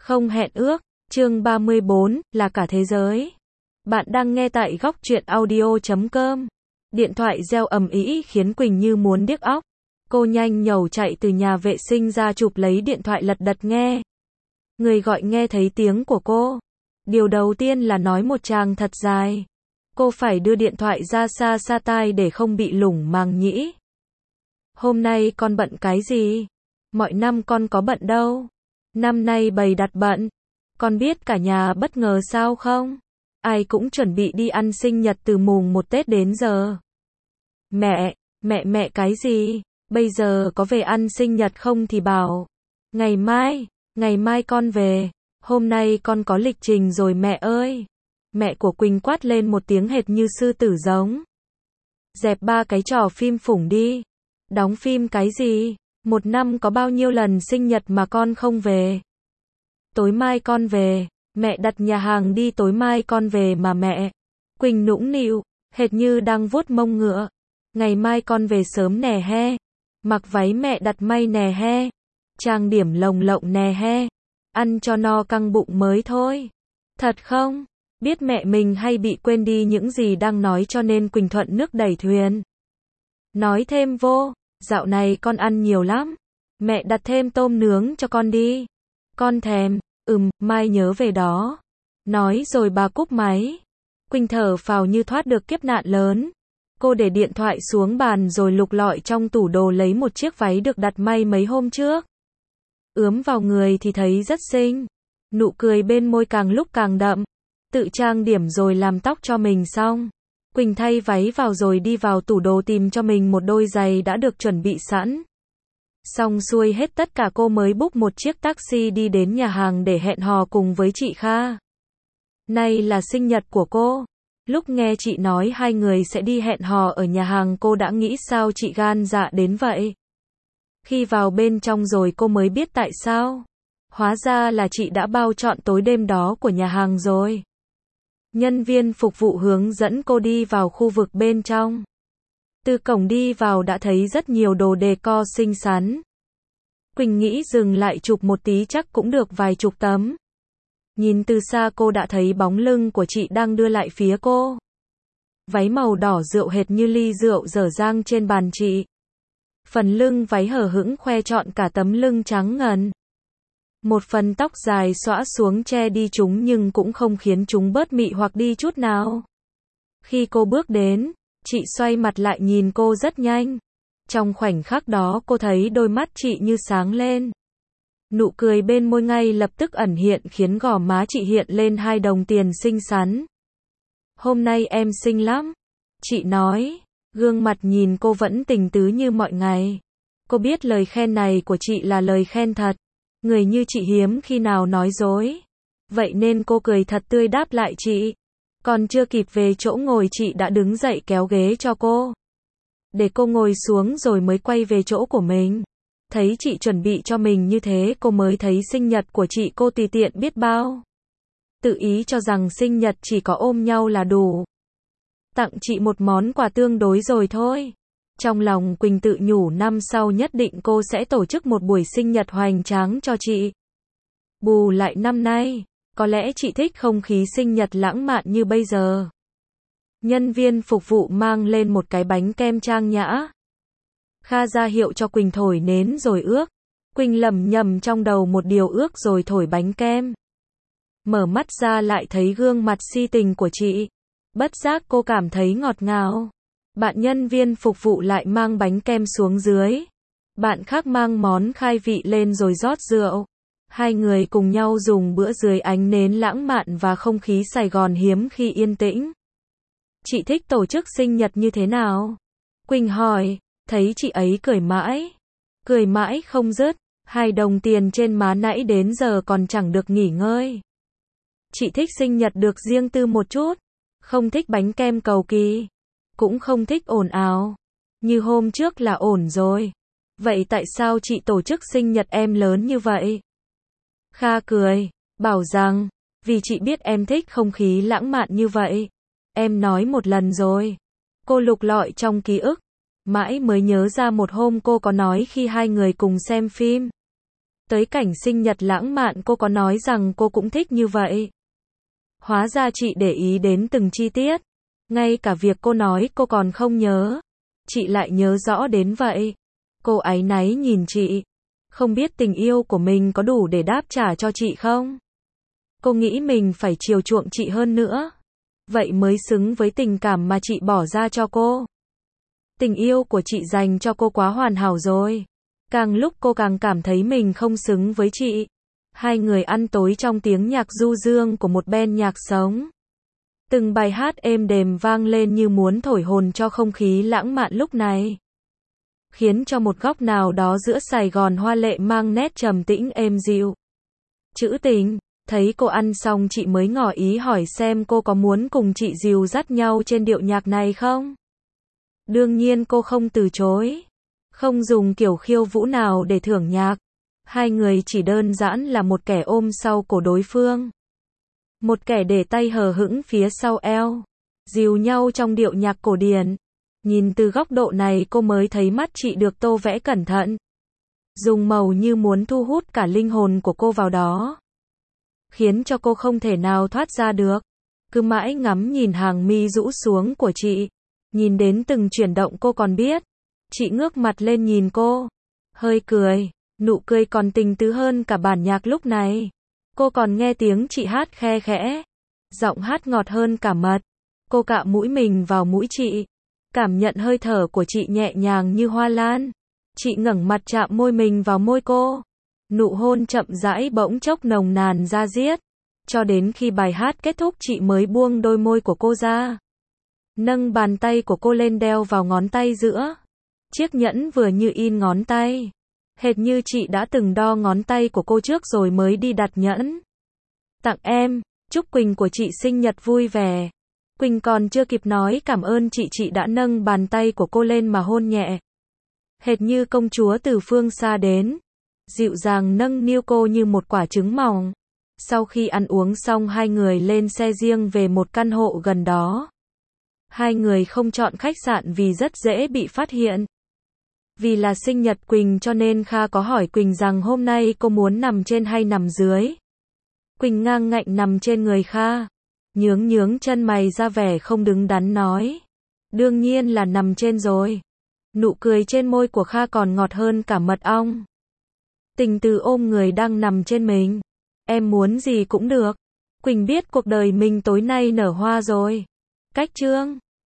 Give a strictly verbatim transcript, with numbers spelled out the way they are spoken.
Không hẹn ước, chương ba mươi bốn, là cả thế giới. Bạn đang nghe tại góc truyện audio chấm com. Điện thoại reo ầm ĩ khiến Quỳnh như muốn điếc óc. Cô nhanh nhẩu chạy từ nhà vệ sinh ra chụp lấy điện thoại lật đật nghe. Người gọi nghe thấy tiếng của cô. Điều đầu tiên là nói một tràng thật dài. Cô phải đưa điện thoại ra xa xa tai để không bị lủng màng nhĩ. Hôm nay con bận cái gì? Mọi năm con có bận đâu. Năm nay bày đặt bận. Con biết cả nhà bất ngờ sao không? Ai cũng chuẩn bị đi ăn sinh nhật từ mùng một Tết đến giờ. Mẹ, mẹ mẹ cái gì? Bây giờ có về ăn sinh nhật không thì bảo. Ngày mai, ngày mai con về. Hôm nay con có lịch trình rồi mẹ ơi. Mẹ của Quỳnh quát lên một tiếng hệt như sư tử giống. Dẹp ba cái trò phim phủng đi. Đóng phim cái gì? Một năm có bao nhiêu lần sinh nhật mà con không về? Tối mai con về. Mẹ đặt nhà hàng đi, tối mai con về mà mẹ. Quỳnh nũng nịu, hệt như đang vuốt mông ngựa. Ngày mai con về sớm nè he. Mặc váy mẹ đặt may nè he. Trang điểm lồng lộng nè he. Ăn cho no căng bụng mới thôi. Thật không? Biết mẹ mình hay bị quên đi những gì đang nói cho nên Quỳnh thuận nước đẩy thuyền. Nói thêm vô, dạo này con ăn nhiều lắm. Mẹ đặt thêm tôm nướng cho con đi. Con thèm, ừm, mai nhớ về đó. Nói rồi bà cúp máy. Quỳnh thở phào như thoát được kiếp nạn lớn. Cô để điện thoại xuống bàn rồi lục lọi trong tủ đồ lấy một chiếc váy được đặt may mấy hôm trước. Ướm vào người thì thấy rất xinh. Nụ cười bên môi càng lúc càng đậm. Tự trang điểm rồi làm tóc cho mình xong. Quỳnh thay váy vào rồi đi vào tủ đồ tìm cho mình một đôi giày đã được chuẩn bị sẵn. Xong xuôi hết tất cả cô mới book một chiếc taxi đi đến nhà hàng để hẹn hò cùng với chị Kha. Nay là sinh nhật của cô. Lúc nghe chị nói hai người sẽ đi hẹn hò ở nhà hàng cô đã nghĩ sao chị gan dạ đến vậy. Khi vào bên trong rồi cô mới biết tại sao. Hóa ra là chị đã bao trọn tối đêm đó của nhà hàng rồi. Nhân viên phục vụ hướng dẫn cô đi vào khu vực bên trong. Từ cổng đi vào đã thấy rất nhiều đồ decor xinh xắn. Quỳnh nghĩ dừng lại chụp một tí chắc cũng được vài chục tấm. Nhìn từ xa cô đã thấy bóng lưng của chị đang đưa lại phía cô. Váy màu đỏ rượu hệt như ly rượu dở dang trên bàn chị. Phần lưng váy hở hững khoe trọn cả tấm lưng trắng ngần. Một phần tóc dài xõa xuống che đi chúng nhưng cũng không khiến chúng bớt mị hoặc đi chút nào. Khi cô bước đến, chị xoay mặt lại nhìn cô rất nhanh. Trong khoảnh khắc đó cô thấy đôi mắt chị như sáng lên. Nụ cười bên môi ngay lập tức ẩn hiện khiến gò má chị hiện lên hai đồng tiền xinh xắn. Hôm nay em xinh lắm. Chị nói, gương mặt nhìn cô vẫn tình tứ như mọi ngày. Cô biết lời khen này của chị là lời khen thật. Người như chị hiếm khi nào nói dối. Vậy nên cô cười thật tươi đáp lại chị. Còn chưa kịp về chỗ ngồi chị đã đứng dậy kéo ghế cho cô. Để cô ngồi xuống rồi mới quay về chỗ của mình. Thấy chị chuẩn bị cho mình như thế cô mới thấy sinh nhật của chị cô tùy tiện biết bao. Tự ý cho rằng sinh nhật chỉ có ôm nhau là đủ. Tặng chị một món quà tương đối rồi thôi. Trong lòng Quỳnh tự nhủ năm sau nhất định cô sẽ tổ chức một buổi sinh nhật hoành tráng cho chị. Bù lại năm nay, có lẽ chị thích không khí sinh nhật lãng mạn như bây giờ. Nhân viên phục vụ mang lên một cái bánh kem trang nhã. Kha ra hiệu cho Quỳnh thổi nến rồi ước. Quỳnh lẩm nhẩm trong đầu một điều ước rồi thổi bánh kem. Mở mắt ra lại thấy gương mặt si tình của chị. Bất giác cô cảm thấy ngọt ngào. Bạn nhân viên phục vụ lại mang bánh kem xuống dưới. Bạn khác mang món khai vị lên rồi rót rượu. Hai người cùng nhau dùng bữa dưới ánh nến lãng mạn và không khí Sài Gòn hiếm khi yên tĩnh. Chị thích tổ chức sinh nhật như thế nào? Quỳnh hỏi, thấy chị ấy cười mãi. Cười mãi không dứt, hai đồng tiền trên má nãy đến giờ còn chẳng được nghỉ ngơi. Chị thích sinh nhật được riêng tư một chút. Không thích bánh kem cầu kỳ. Cũng không thích ồn ào. Như hôm trước là ổn rồi. Vậy tại sao chị tổ chức sinh nhật em lớn như vậy? Kha cười, bảo rằng, vì chị biết em thích không khí lãng mạn như vậy. Em nói một lần rồi. Cô lục lọi trong ký ức. Mãi mới nhớ ra một hôm cô có nói khi hai người cùng xem phim. Tới cảnh sinh nhật lãng mạn cô có nói rằng cô cũng thích như vậy. Hóa ra chị để ý đến từng chi tiết. Ngay cả việc cô nói cô còn không nhớ. Chị lại nhớ rõ đến vậy. Cô áy náy nhìn chị. Không biết tình yêu của mình có đủ để đáp trả cho chị không? Cô nghĩ mình phải chiều chuộng chị hơn nữa. Vậy mới xứng với tình cảm mà chị bỏ ra cho cô. Tình yêu của chị dành cho cô quá hoàn hảo rồi. Càng lúc cô càng cảm thấy mình không xứng với chị. Hai người ăn tối trong tiếng nhạc du dương của một band nhạc sống. Từng bài hát êm đềm vang lên như muốn thổi hồn cho không khí lãng mạn lúc này. Khiến cho một góc nào đó giữa Sài Gòn hoa lệ mang nét trầm tĩnh êm dịu. Trữ tình, thấy cô ăn xong chị mới ngỏ ý hỏi xem cô có muốn cùng chị dìu dắt nhau trên điệu nhạc này không? Đương nhiên cô không từ chối. Không dùng kiểu khiêu vũ nào để thưởng nhạc. Hai người chỉ đơn giản là một kẻ ôm sau cổ đối phương. Một kẻ để tay hờ hững phía sau eo. Dìu nhau trong điệu nhạc cổ điển. Nhìn từ góc độ này cô mới thấy mắt chị được tô vẽ cẩn thận. Dùng màu như muốn thu hút cả linh hồn của cô vào đó. Khiến cho cô không thể nào thoát ra được. Cứ mãi ngắm nhìn hàng mi rũ xuống của chị. Nhìn đến từng chuyển động cô còn biết. Chị ngước mặt lên nhìn cô. Hơi cười. Nụ cười còn tình tứ hơn cả bản nhạc lúc này. Cô còn nghe tiếng chị hát khe khẽ. Giọng hát ngọt hơn cả mật. Cô cạ mũi mình vào mũi chị. Cảm nhận hơi thở của chị nhẹ nhàng như hoa lan. Chị ngẩng mặt chạm môi mình vào môi cô. Nụ hôn chậm rãi bỗng chốc nồng nàn ra diết. Cho đến khi bài hát kết thúc chị mới buông đôi môi của cô ra. Nâng bàn tay của cô lên đeo vào ngón tay giữa. Chiếc nhẫn vừa như in ngón tay. Hệt như chị đã từng đo ngón tay của cô trước rồi mới đi đặt nhẫn. Tặng em, chúc Quỳnh của chị sinh nhật vui vẻ. Quỳnh còn chưa kịp nói cảm ơn chị chị đã nâng bàn tay của cô lên mà hôn nhẹ. Hệt như công chúa từ phương xa đến. Dịu dàng nâng niu cô như một quả trứng mỏng. Sau khi ăn uống xong hai người lên xe riêng về một căn hộ gần đó. Hai người không chọn khách sạn vì rất dễ bị phát hiện. Vì là sinh nhật Quỳnh cho nên Kha có hỏi Quỳnh rằng hôm nay cô muốn nằm trên hay nằm dưới. Quỳnh ngang ngạnh nằm trên người Kha. Nhướng nhướng chân mày ra vẻ không đứng đắn nói. Đương nhiên là nằm trên rồi. Nụ cười trên môi của Kha còn ngọt hơn cả mật ong. Tình từ ôm người đang nằm trên mình. Em muốn gì cũng được. Quỳnh biết cuộc đời mình tối nay nở hoa rồi. Cách chương